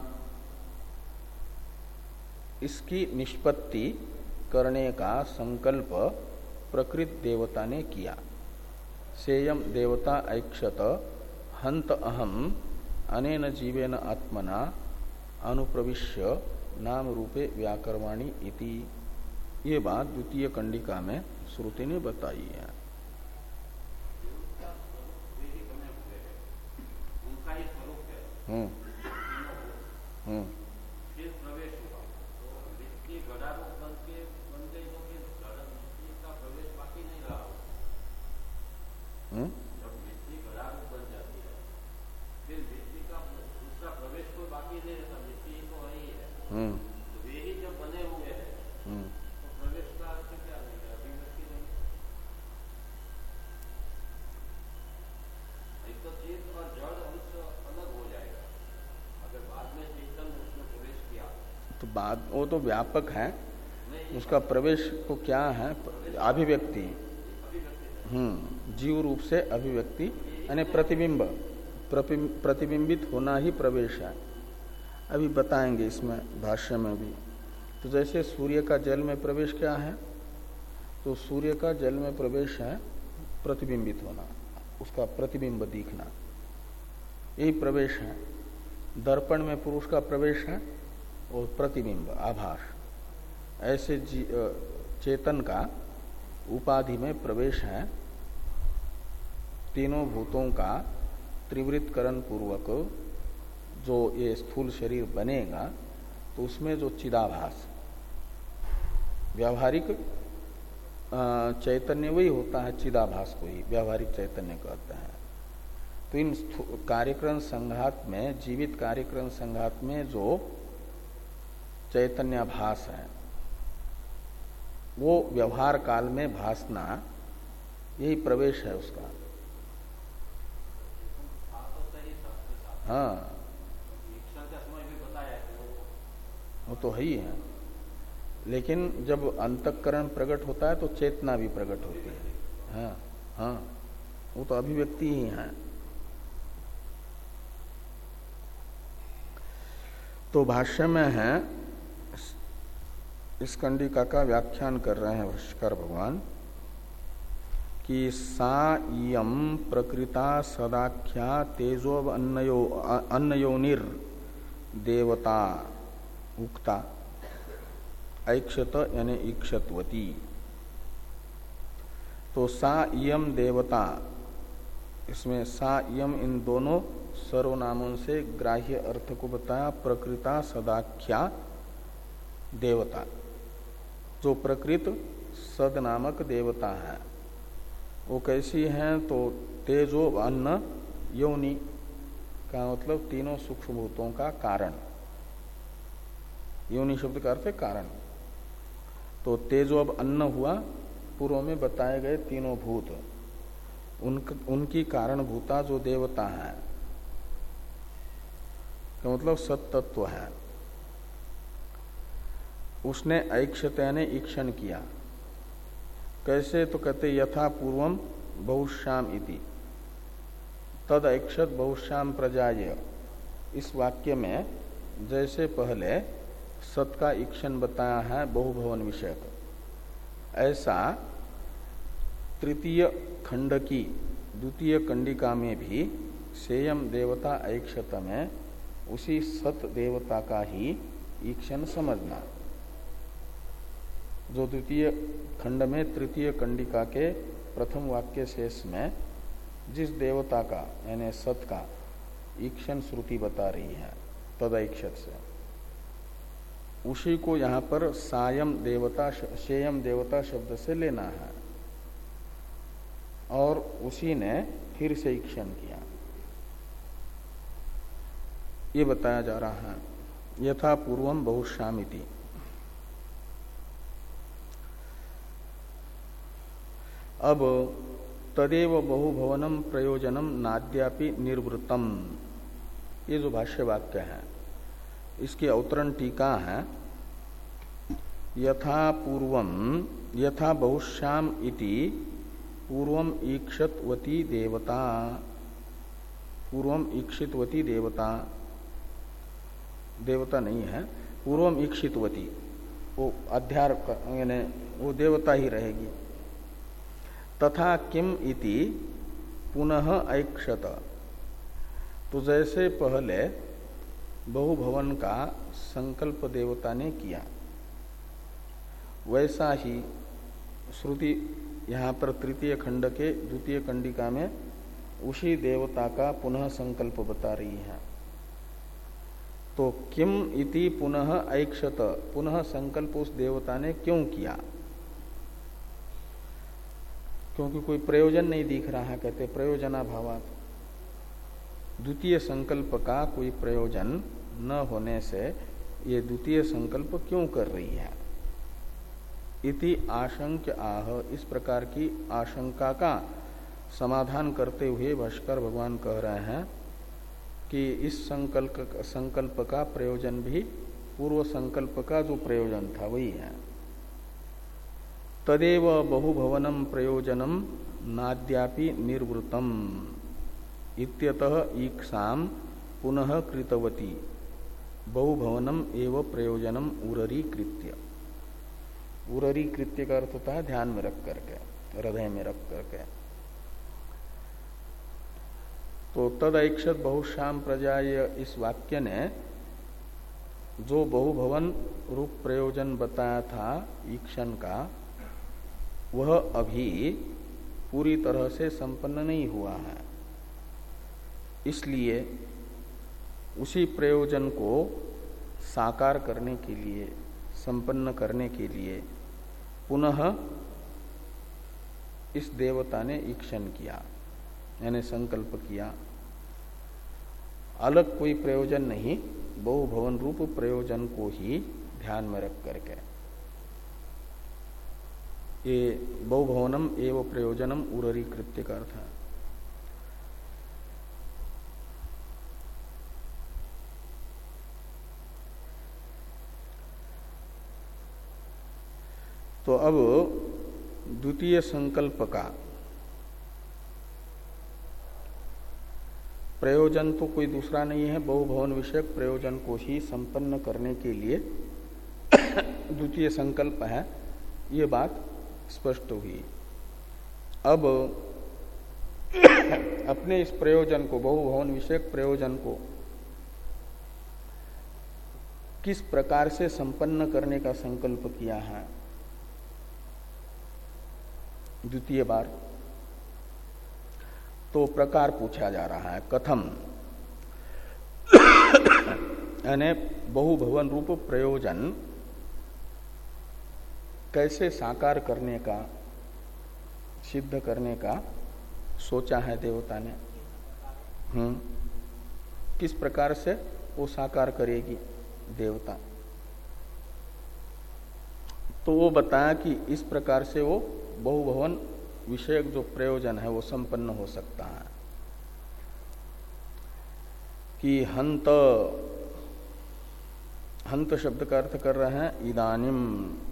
इसकी निष्पत्ति करने का संकल्प प्रकृत देवता ने किया। सेयम देवता ऐक्षत हंत अहम अनेन जीवेन आत्मना अनुप्रविश्य नाम रूपे व्याकरवाणी इति। ये बात द्वितीय कंडिका में श्रुति ने बताई है। हम्म हम्म हम्म हम्म
वे ही जब बने हुए हैं तो प्रवेश का अर्थ क्या रहेगा? अभिव्यक्ति नहीं। एक तो चेत और जड़ अंश अलग हो जाएगा। अगर बाद में चेतन उसमें प्रवेश किया
तो बाद वो तो व्यापक है, उसका प्रवेश को क्या है? अभिव्यक्ति। हम्म जीव रूप से अभिव्यक्ति यानी प्रतिबिंब, प्रतिबिंबित होना ही प्रवेश है। अभी बताएंगे इसमें भाष्य में भी। तो जैसे सूर्य का जल में प्रवेश क्या है, तो सूर्य का जल में प्रवेश है प्रतिबिंबित होना, उसका प्रतिबिंब दिखना, यही प्रवेश है। दर्पण में पुरुष का प्रवेश है और प्रतिबिंब आभास। ऐसे चेतन का उपाधि में प्रवेश है तीनों भूतों का त्रिवृत्करण पूर्वक जो ये स्थूल शरीर बनेगा, तो उसमें जो चिदाभास व्यावहारिक चैतन्य वही होता है, चिदाभास को ही व्यावहारिक चैतन्य कहते हैं। तो इन कार्यक्रम संघात में, जीवित कार्यक्रम संघात में जो चैतन्याभास है वो व्यवहार काल में भासना, यही प्रवेश है उसका। हाँ, वो तो है ही है, लेकिन जब अंतःकरण प्रकट होता है तो चेतना भी प्रकट होती है। हाँ हाँ, वो तो अभिव्यक्ति ही है। तो भाष्य में है, इस कंडिका का व्याख्यान कर रहे हैं भाष्यकार भगवान कि सा इयं प्रकृता सदाख्या तेजो अन्नयो अन्नयोनिर देवता उक्ता ऐक्षत यानी इक्षतवती। तो सा इयं देवता, इसमें सा इयं इन दोनों सर्वनामों से ग्राह्य अर्थ को बताया। प्रकृता सदाख्या देवता, जो प्रकृत सद नामक देवता है, वो कैसी है? तो तेजो अन्न योनि का मतलब तीनों सूक्ष्म भूतों का कारण। योनि शब्द का अर्थ है कारण। तो तेजो अब अन्न हुआ, पूर्व में बताए गए तीनों भूत, उन, उनकी कारण भूता जो देवता है का मतलब सत्तत्व है, उसने ऐक्षत यानी ईक्षण किया। कैसे? तो कहते यथा पूर्वम बहुश्याम इति तद ऐक्षत बहुश्याम प्रजाय। इस वाक्य में जैसे पहले सत का ईक्षण बताया है बहुभवन विषयक, ऐसा तृतीय खंड की द्वितीय कंडिका में भी सेयम देवता ऐक्षत में उसी सत देवता का ही ईक्षण समझना। जो द्वितीय खंड में तृतीय कंडिका के प्रथम वाक्य शेष में जिस देवता का यानी सत का ईक्षण श्रुति बता रही है तदैक्षत से, उसी को यहाँ पर सायम देवता शेयम देवता शब्द से लेना है, और उसी ने फिर से ईक्षण किया, ये बताया जा रहा है। यथा पूर्वम बहुश्यामिति। अब तदेव बहुभवनम प्रयोजनम नाद्यापि निर्वृतम, ये जो भाष्य वाक्य है इसकी अवतरण टीका है। यथा पूर्वम यथा बहुश्याम इति पूर्वम ईक्षतवती देवता, पूर्वम ईक्षितवती देवता, देवता नहीं है, पूर्वम ईक्षितवती, वो अध्यार यानी वो देवता ही रहेगी। तथा किम इति पुनः ऐक्षत, तो जैसे पहले बहुभवन का संकल्प देवता ने किया, वैसा ही श्रुति यहाँ पर तृतीय खंड के द्वितीय कंडिका में उसी देवता का पुनः संकल्प बता रही है। तो किम इति पुनः ऐक्षत, पुनः संकल्प उस देवता ने क्यों किया? क्योंकि कोई प्रयोजन नहीं दिख रहा है, कहते प्रयोजनाभावात्। द्वितीय संकल्प का कोई प्रयोजन न होने से ये द्वितीय संकल्प क्यों कर रही है? इति आशंक्य आह, इस प्रकार की आशंका का समाधान करते हुए भाष्कर भगवान कह रहे हैं कि इस संकल्प संकल्प का प्रयोजन भी पूर्व संकल्प का जो प्रयोजन था वही है। तदेव बहुभवनम प्रयोजनम नाद्यापि निर्वृतम इत्यतः ईक्षाम पुनः कृतवती बहुभवनम एव प्रयोजनम उररी कृत्य। उररी कृत्य का अर्थ होता है ध्यान में रख करके, हृदय में रख करके। तो तद ऐक्षत बहुश्याम प्रजाय, इस वाक्य ने जो बहुभवन रूप प्रयोजन बताया था ईक्षण का, वह अभी पूरी तरह से संपन्न नहीं हुआ है। इसलिए उसी प्रयोजन को साकार करने के लिए, संपन्न करने के लिए पुनः इस देवता ने ईक्षण किया, यानी संकल्प किया। अलग कोई प्रयोजन नहीं, बहुभवन रूप प्रयोजन को ही ध्यान में रख करके। ये बहुभवनम एवं प्रयोजनम उररी कृत्य का अर्थ है। तो अब द्वितीय संकल्प का प्रयोजन तो कोई दूसरा नहीं है, बहुभवन विषयक प्रयोजन को ही संपन्न करने के लिए द्वितीय संकल्प है, ये बात स्पष्ट हुई। अब अपने इस प्रयोजन को, बहुभवन विषयक प्रयोजन को किस प्रकार से संपन्न करने का संकल्प किया है द्वितीय बार, तो प्रकार पूछा जा रहा है। कथम यानी बहुभवन रूप प्रयोजन कैसे साकार करने का, सिद्ध करने का सोचा है देवता ने। हम्म किस प्रकार से वो साकार करेगी देवता, तो वो बताया कि इस प्रकार से वो बहुभवन विषयक जो प्रयोजन है वो संपन्न हो सकता है कि हंत, हंत शब्द का अर्थ कर रहे हैं इदानिम,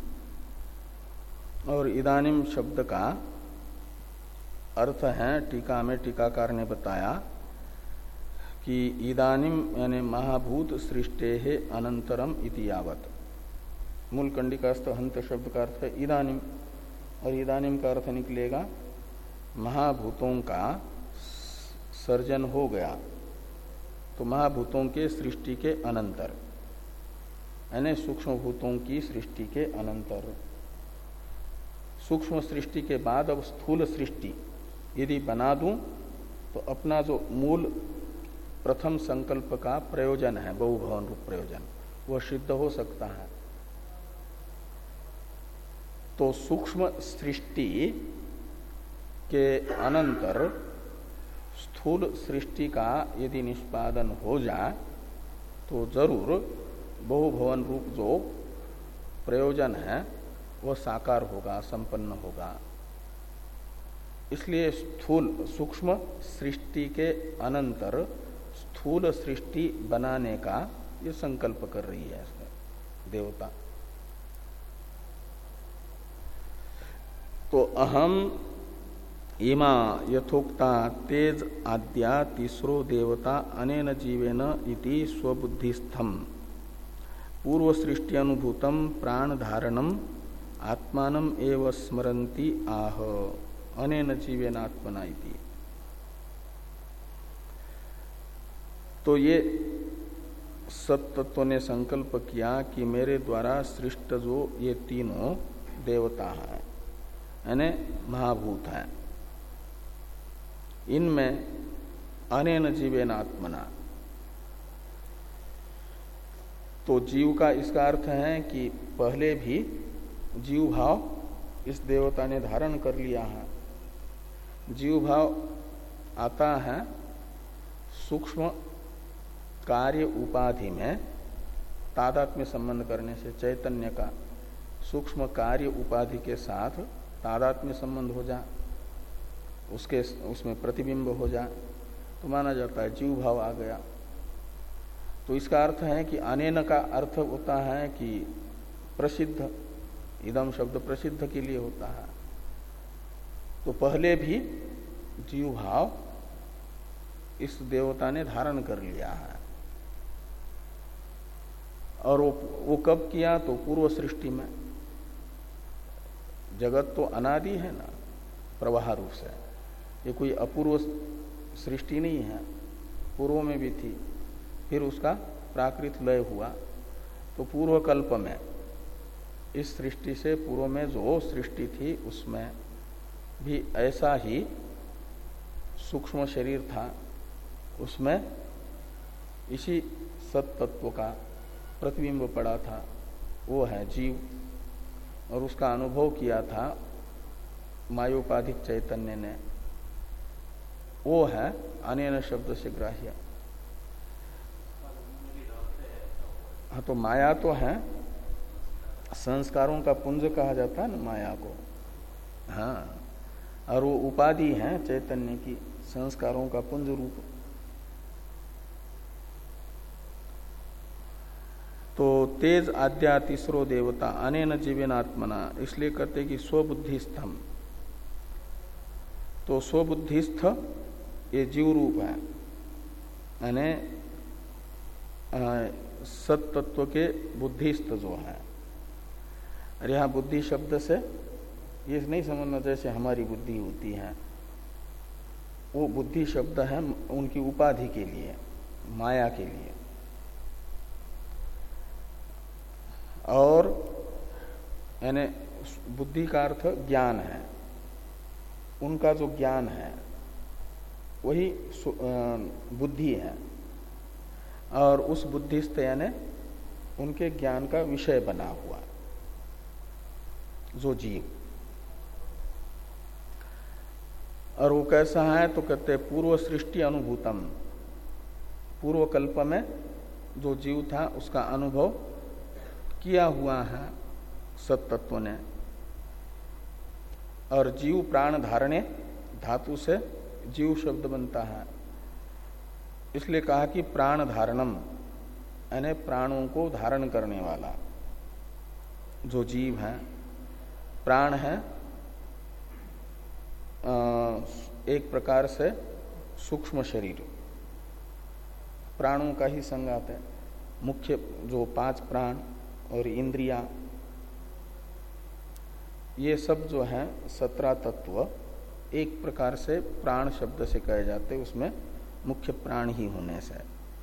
और इदानिम शब्द का अर्थ है, टीका में टीकाकार ने बताया कि इदानिम यानी महाभूत सृष्टे है अनंतरम इति यावत। मूल कंडिकास्थ हंत शब्द का अर्थ है इदानिम, और इदानिम का अर्थ निकलेगा महाभूतों का सर्जन हो गया, तो महाभूतों के सृष्टि के अनंतर, यानी सूक्ष्म भूतों की सृष्टि के अनंतर। सूक्ष्म सृष्टि के बाद अब स्थूल सृष्टि यदि बना दूं तो अपना जो मूल प्रथम संकल्प का प्रयोजन है बहुभवन रूप प्रयोजन, वह सिद्ध हो सकता है। तो सूक्ष्म सृष्टि के अनंतर स्थूल सृष्टि का यदि निष्पादन हो जाए तो जरूर बहुभवन रूप जो प्रयोजन है वह साकार होगा, संपन्न होगा। इसलिए स्थूल सूक्ष्म सृष्टि के अनंतर स्थूल सृष्टि बनाने का ये संकल्प कर रही है इसमें देवता। तो अहम इमा यथोक्ता तेज आद्या तीसरो देवता अनेन जीवेन इति स्वबुद्धिस्थम पूर्व सृष्टि अनुभूतम प्राण धारणम आत्मानम एव स्मरन्ति आह अनेन जीवेन आत्मना इति। तो ये सत्तत्व ने संकल्प किया कि मेरे द्वारा सृष्ट जो ये तीनों देवता हैं यानी महाभूत हैं, इनमें अनेन जीवेन आत्मना, तो जीव का इसका अर्थ है कि पहले भी जीव भाव इस देवता ने धारण कर लिया है। जीव भाव आता है सूक्ष्म कार्य उपाधि में तादात्म्य संबंध करने से, चैतन्य का सूक्ष्म कार्य उपाधि के साथ तादात्म्य संबंध हो जाए, उसके उसमें प्रतिबिंब हो जाए तो माना जाता है जीव भाव आ गया। तो इसका अर्थ है कि अनेन का अर्थ होता है कि प्रसिद्ध, इदम शब्द प्रसिद्ध के लिए होता है। तो पहले भी जीव भाव इस देवता ने धारण कर लिया है, और वो, वो कब किया तो पूर्व सृष्टि में। जगत तो अनादि है ना प्रवाह रूप से, ये कोई अपूर्व सृष्टि नहीं है, पूर्व में भी थी, फिर उसका प्राकृत लय हुआ। तो पूर्व कल्प में इस सृष्टि से पूर्व में जो सृष्टि थी उसमें भी ऐसा ही सूक्ष्म शरीर था, उसमें इसी सत्तत्व का प्रतिबिंब पड़ा था, वो है जीव, और उसका अनुभव किया था मायोपाधिक चैतन्य ने, वो है अनेन शब्द से ग्राह्य। हाँ, तो माया तो है, संस्कारों का पुंज कहा जाता है ना माया को, हाँ, और वो उपाधि है चैतन्य की, संस्कारों का पुंज रूप। तो तेज आद्या तीसरो देवता अनेन जीवेन आत्मना, इसलिए कहते कि स्वबुद्धिस्थम। तो स्वबुद्धिस्थ ये जीव रूप है, यानी सत तत्व के बुद्धिस्थ जो है। और यहाँ बुद्धि शब्द से ये नहीं समझना जैसे हमारी बुद्धि होती है, वो बुद्धि शब्द है उनकी उपाधि के लिए, माया के लिए। और यानी बुद्धि का अर्थ ज्ञान है, उनका जो ज्ञान है वही बुद्धि है, और उस बुद्धिस्थ यानी उनके ज्ञान का विषय बना हुआ जो जीव। और वो कैसा है तो कहते हैं पूर्व सृष्टि अनुभूतम, पूर्व कल्प में जो जीव था उसका अनुभव किया हुआ है सत्तत्व ने। और जीव प्राण धारणे धातु से जीव शब्द बनता है, इसलिए कहा कि प्राण धारणम, यानी प्राणों को धारण करने वाला जो जीव है। प्राण है एक प्रकार से सूक्ष्म शरीर, प्राणों का ही संगात है। मुख्य जो पांच प्राण और इंद्रियां, ये सब जो है सत्रह तत्व एक प्रकार से प्राण शब्द से कहे जाते, उसमें मुख्य प्राण ही होने से।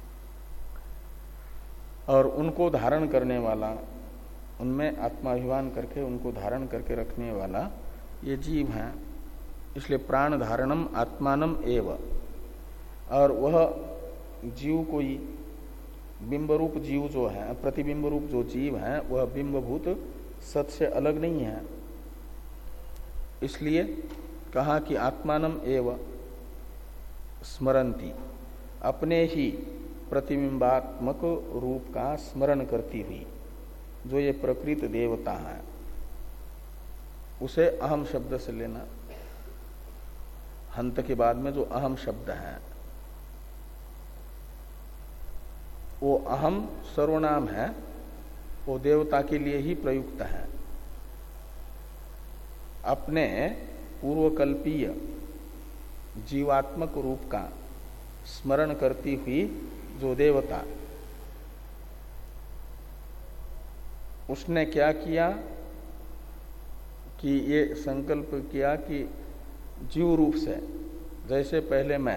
और उनको धारण करने वाला, उनमें आत्माभिमान करके उनको धारण करके रखने वाला ये जीव है। इसलिए प्राण धारणम आत्मानम एव, और वह जीव कोई बिंब रूप जीव जो है, प्रतिबिंब रूप जो जीव है, वह बिंबभूत सत से अलग नहीं है। इसलिए कहा कि आत्मानम एव स्मरंती, अपने ही प्रतिबिंबात्मक रूप का स्मरण करती हुई जो ये प्रकृत देवता है, उसे अहम शब्द से लेना। हंत के बाद में जो अहम शब्द है वो अहम सर्वनाम है, वो देवता के लिए ही प्रयुक्त है। अपने पूर्वकल्पीय जीवात्मक रूप का स्मरण करती हुई जो देवता, उसने क्या किया कि ये संकल्प किया कि जीव रूप से, जैसे पहले मैं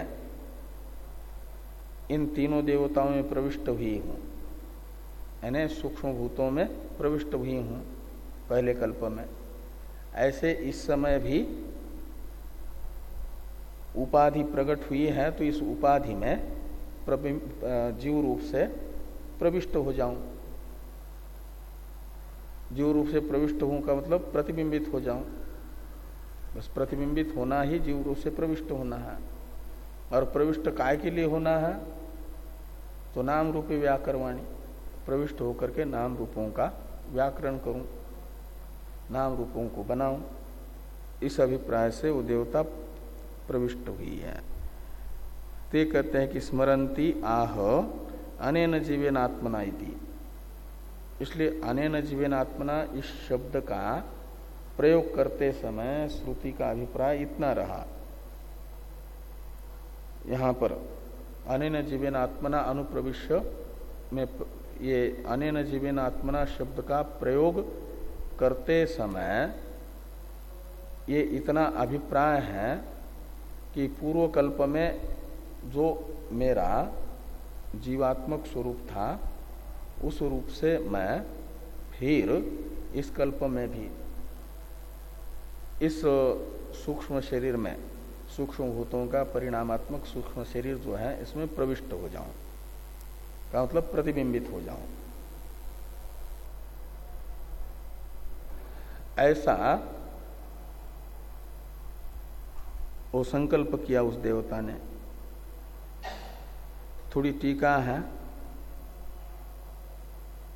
इन तीनों देवताओं में प्रविष्ट हुई हूं, यानी सूक्ष्म भूतों में प्रविष्ट हुई हूं पहले कल्प में, ऐसे इस समय भी उपाधि प्रकट हुई है, तो इस उपाधि में जीव रूप से प्रविष्ट हो जाऊं। जीव रूप से प्रविष्ट हूं का मतलब प्रतिबिंबित हो जाऊं, बस प्रतिबिंबित होना ही जीव रूप से प्रविष्ट होना है। और प्रविष्ट काय के लिए होना है तो नाम रूपी व्याकरवाणी, प्रविष्ट होकर के नाम रूपों का व्याकरण करूं, नाम रूपों को बनाऊं, इस अभिप्राय से वो देवता प्रविष्ट हुई है। ते कहते हैं कि स्मरंती आह अनेन जीवेन आत्मना इति। इसलिए अनेन जीवेन आत्मना इस शब्द का प्रयोग करते समय श्रुति का अभिप्राय इतना रहा। यहां पर अनेन जीवेन आत्मना अनुप्रविश्य में ये अनेन जीवेन आत्मना शब्द का प्रयोग करते समय ये इतना अभिप्राय है कि पूर्व कल्प में जो मेरा जीवात्मक स्वरूप था, उस रूप से मैं फिर इस कल्प में भी इस सूक्ष्म शरीर में, सूक्ष्म भूतों का परिणामात्मक सूक्ष्म शरीर जो है, इसमें प्रविष्ट हो जाऊं, का मतलब प्रतिबिंबित हो जाऊं। ऐसा वो संकल्प किया उस देवता ने। थोड़ी टीका है,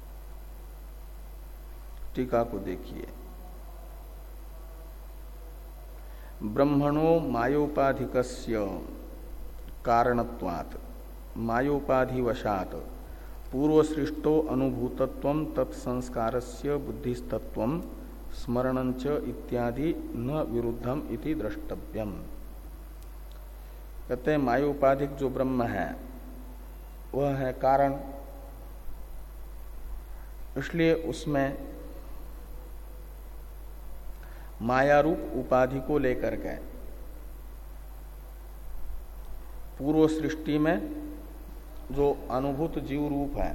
टीका को देखिए। ब्रह्मणो मायोपाधिकस्य कारणत्वात् मायोपाधिवशात् पूर्वसृष्टो अनुभूतत्वं तत्संस्कारस्य बुद्धिस्तत्वं स्मरणंच इत्यादि न विरुद्धम इति द्रष्टव्यम। कहते हैं मायोपाधिक जो ब्रह्म है वह है कारण, इसलिए उसमें मायारूप उपाधि को लेकर के पूर्व सृष्टि में जो अनुभूत जीव रूप है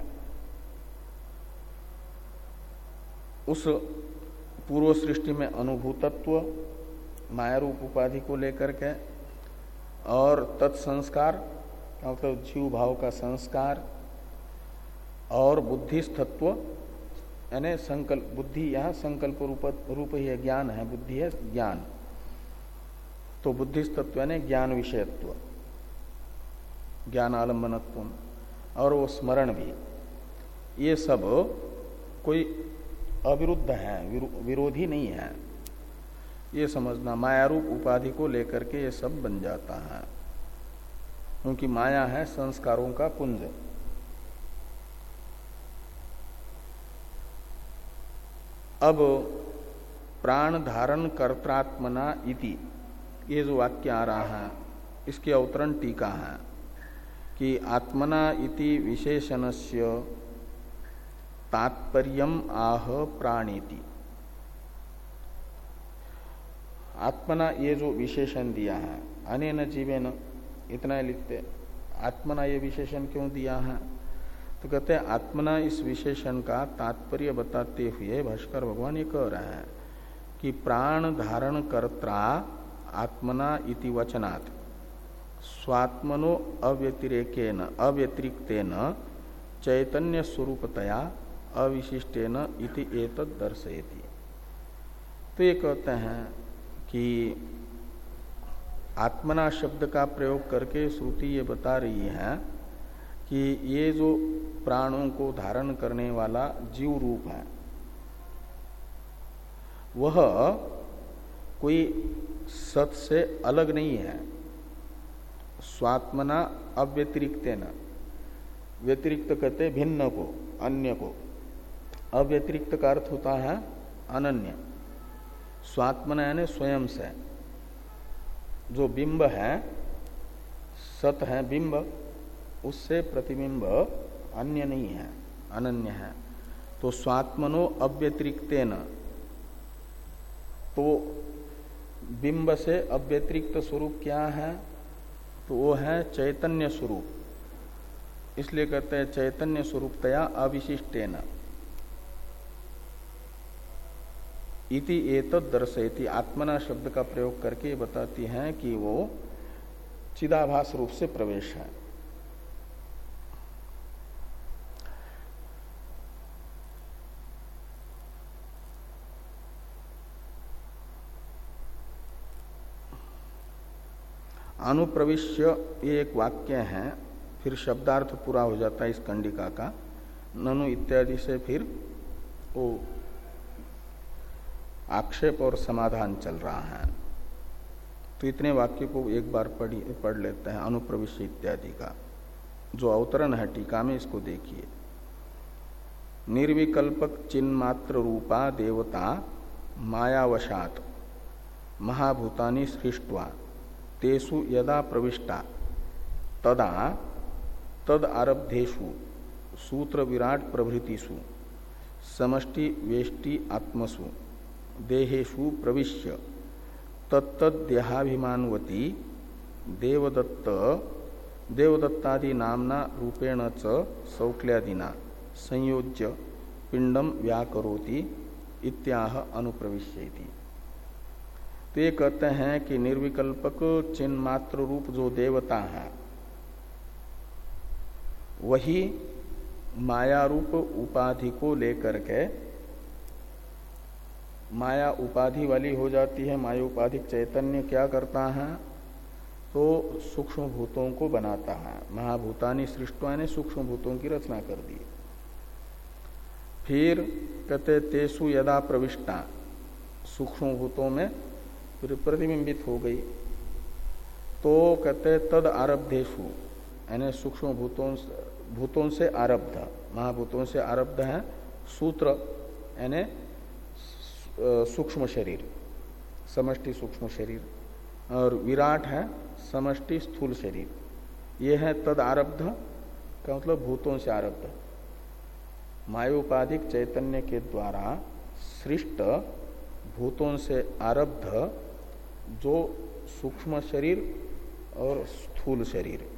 उस पूर्व सृष्टि में अनुभूतत्व मायारूप उपाधि को लेकर के और तत्संस्कार मतलब जीव भाव का संस्कार और बुद्धिस्तत्व यानी संकल्प, बुद्धि यहाँ संकल्प रूप रूप ही है, ज्ञान है, बुद्धि है ज्ञान, तो बुद्धिस्तत्व यानी ज्ञान विषयत्व, ज्ञान आलम्बनत्व और वो स्मरण भी, ये सब कोई अविरुद्ध है, विरोधी नहीं है। ये समझना मायारूप उपाधि को लेकर के ये सब बन जाता है, क्योंकि माया है संस्कारों का पुंज। अब प्राण धारण कर्त्रात्मना इति ये जो वाक्य आ रहा है इसकी अवतरण टीका है कि आत्मना इति विशेषणस्य तात्पर्यम आह प्राणीति। आत्मना ये जो विशेषण दिया है अनेन जीवेन, इतना लिखते, आत्मना ये विशेषण क्यों दिया है? तो कहते हैं आत्मना इस विशेषण का तात्पर्य बताते हुए भास्कर भगवान ये कह रहे हैं कि प्राण धारण कर्ता आत्मना इति वचनात् स्वात्मनो अव्यतिरेकेन अव्यतिरिक्तेन चैतन्य स्वरूपतया अविशिष्टेन इति एतद् दर्शयति। तो ये कहते हैं कि आत्मना शब्द का प्रयोग करके श्रुति ये बता रही है कि ये जो प्राणों को धारण करने वाला जीव रूप है वह कोई सत से अलग नहीं है। स्वात्मना अव्यतिरिक्तेन, व्यतिरिक्त कहते भिन्न को, अन्य को, अव्यतिरिक्त का अर्थ होता है अनन्य। स्वात्मना यानी स्वयं से, जो बिंब है सत है बिंब, उससे प्रतिबिंब अन्य नहीं है, अनन्य है। तो स्वात्मनो अव्यतिरिक्तेन, तो बिंब से अव्यतिरिक्त स्वरूप क्या है? तो वो है चैतन्य स्वरूप। इसलिए कहते हैं चैतन्य स्वरूपतया अविशिष्टेन इति एतद् दर्शयति। आत्मना शब्द का प्रयोग करके बताती हैं कि वो चिदाभास रूप से प्रवेश है। अनुप्रविश्य ये एक वाक्य है, फिर शब्दार्थ पूरा हो जाता है इस कंडिका का। ननु इत्यादि से फिर वो आक्षेप और समाधान चल रहा है। तो इतने वाक्य को एक बार पढ़ी पढ़ लेते हैं अनुप्रविश्य इत्यादि का जो अवतरण है टीका में, इसको देखिए। निर्विकल्पक चिन्मात्र रूपा देवता मायावशात महाभूतानि सृष्ट्वा तेषु यदा प्रविष्टा तदा तद आरब्धेषु सूत्र विराट प्रभृतिषु समष्टि वेष्टि आत्मसु देहेषु प्रविश्य तत्तद्देहाभिमानवती देवदत्त देवदत्तादि नामना रूपेण च सौक्ल्यादिना संयोज्य पिंडम व्याकरोति इत्याह अनुप्रविश्यति। तो ये कहते हैं कि निर्विकल्पक चिन्मात्र रूप जो देवता है वही माया रूप उपाधि को लेकर के, माया उपाधि वाली हो जाती है। माया उपाधिक चैतन्य क्या करता है? तो सूक्ष्म भूतों को बनाता है। महाभूतानि सृष्टवा ने सूक्ष्म भूतों की रचना कर दी। फिर कहते तेसु यदा प्रविष्टा, सूक्ष्म भूतों में फिर प्रतिबिंबित हो गई। तो कहते तद आरब्धेषु, यानी सूक्ष्म भूतों भूतों से आरब्ध, महाभूतों से आरब्ध है सूत्र यानी सूक्ष्म शरीर, समष्टि सूक्ष्म शरीर, और विराट है समष्टि स्थूल शरीर। ये है तद आरब्ध का मतलब भूतों से आरब्ध, मायोपाधिक चैतन्य के द्वारा सृष्ट भूतों से आरब्ध जो सूक्ष्म शरीर और स्थूल शरीर,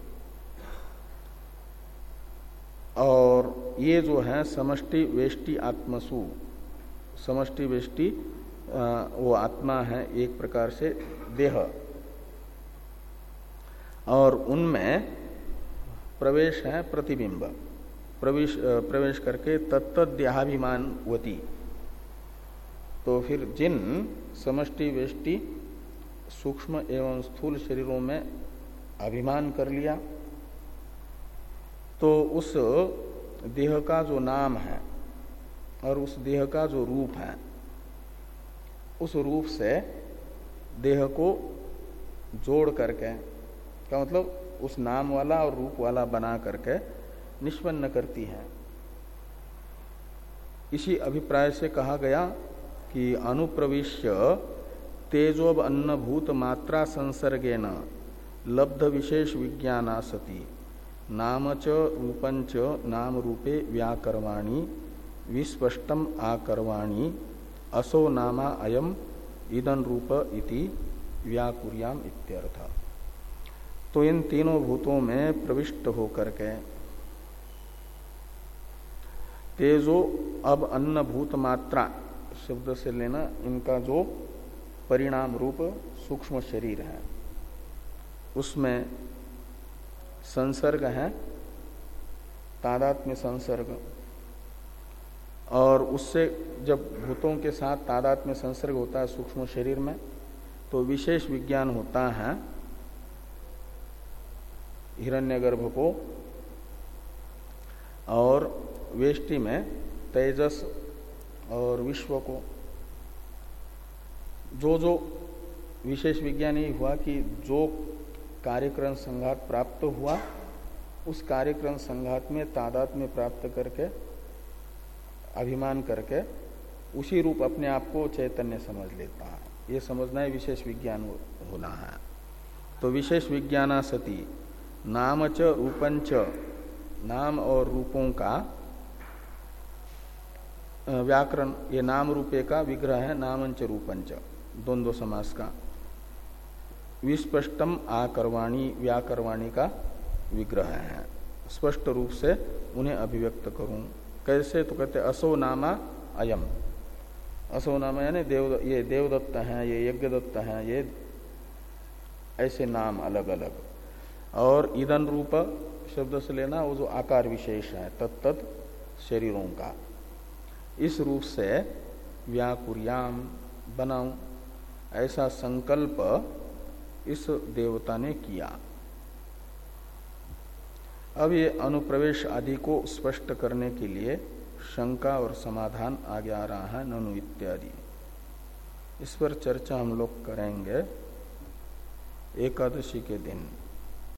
और ये जो है समष्टि वेष्टि आत्मसु, समष्टि वेष्टि वो आत्मा है एक प्रकार से देह, और उनमें प्रवेश है प्रतिबिंब, प्रवेश प्रवेश करके तत्त देहाभिमानवती। तो फिर जिन समष्टि वेष्टि सूक्ष्म एवं स्थूल शरीरों में अभिमान कर लिया, तो उस देह का जो नाम है और उस देह का जो रूप है, उस रूप से देह को जोड़ करके, का मतलब उस नाम वाला और रूप वाला बना करके निष्पन्न करती है। इसी अभिप्राय से कहा गया कि अनुप्रविश्य तेजोब अन्नभूत मात्रा संसर्गेन लब्ध विशेष विज्ञाना सती नाम च रूपंच नाम रूपे व्याकरवाणी विस्पष्टम आकरवाणी असो नामा अयम इदन रूप इति व्याकुर्याम इत्यर्थ। तो इन तीनों भूतों में प्रविष्ट होकर के तेजो अब अन्न भूत मात्रा शब्द से लेना, इनका जो परिणाम रूप सूक्ष्म शरीर है उसमें संसर्ग है, तादात्म्य संसर्ग, और उससे जब भूतों के साथ तादात्म्य संसर्ग होता है सूक्ष्म शरीर में, तो विशेष विज्ञान होता है हिरण्यगर्भ को, और वेष्टि में तेजस और विश्व को। जो जो विशेष विज्ञान ही हुआ कि जो कार्यक्रम संघात प्राप्त हुआ, उस कार्यक्रम संघात में तादात्म्य प्राप्त करके अभिमान करके उसी रूप अपने आप को चैतन्य समझ लेता है। ये समझना ही विशेष विज्ञान होना है। तो विशेष विज्ञाना सती नाम च रूपंच, नाम और रूपों का व्याकरण, ये नाम रूपे का विग्रह है, नामंच रूपंच द्वंद्व समास का। विस्पष्टम आकरवाणी, व्याकरवाणी का विग्रह है, स्पष्ट रूप से उन्हें अभिव्यक्त करूं। कैसे? तो कहते असो नामा अयम, असो नामा यानी देव, ये देवदत्त हैं, ये यज्ञदत्त हैं, ये ऐसे नाम अलग अलग। और ईदन रूप शब्द से लेना वो जो आकार विशेष है तत्त शरीरों का, इस रूप से व्याकुर्याम बनाऊं, ऐसा संकल्प इस देवता ने किया। अब ये अनुप्रवेश आदि को स्पष्ट करने के लिए शंका और समाधान आगे आ रहा है, ननु इत्यादि। इस पर चर्चा हम लोग करेंगे एकादशी के दिन।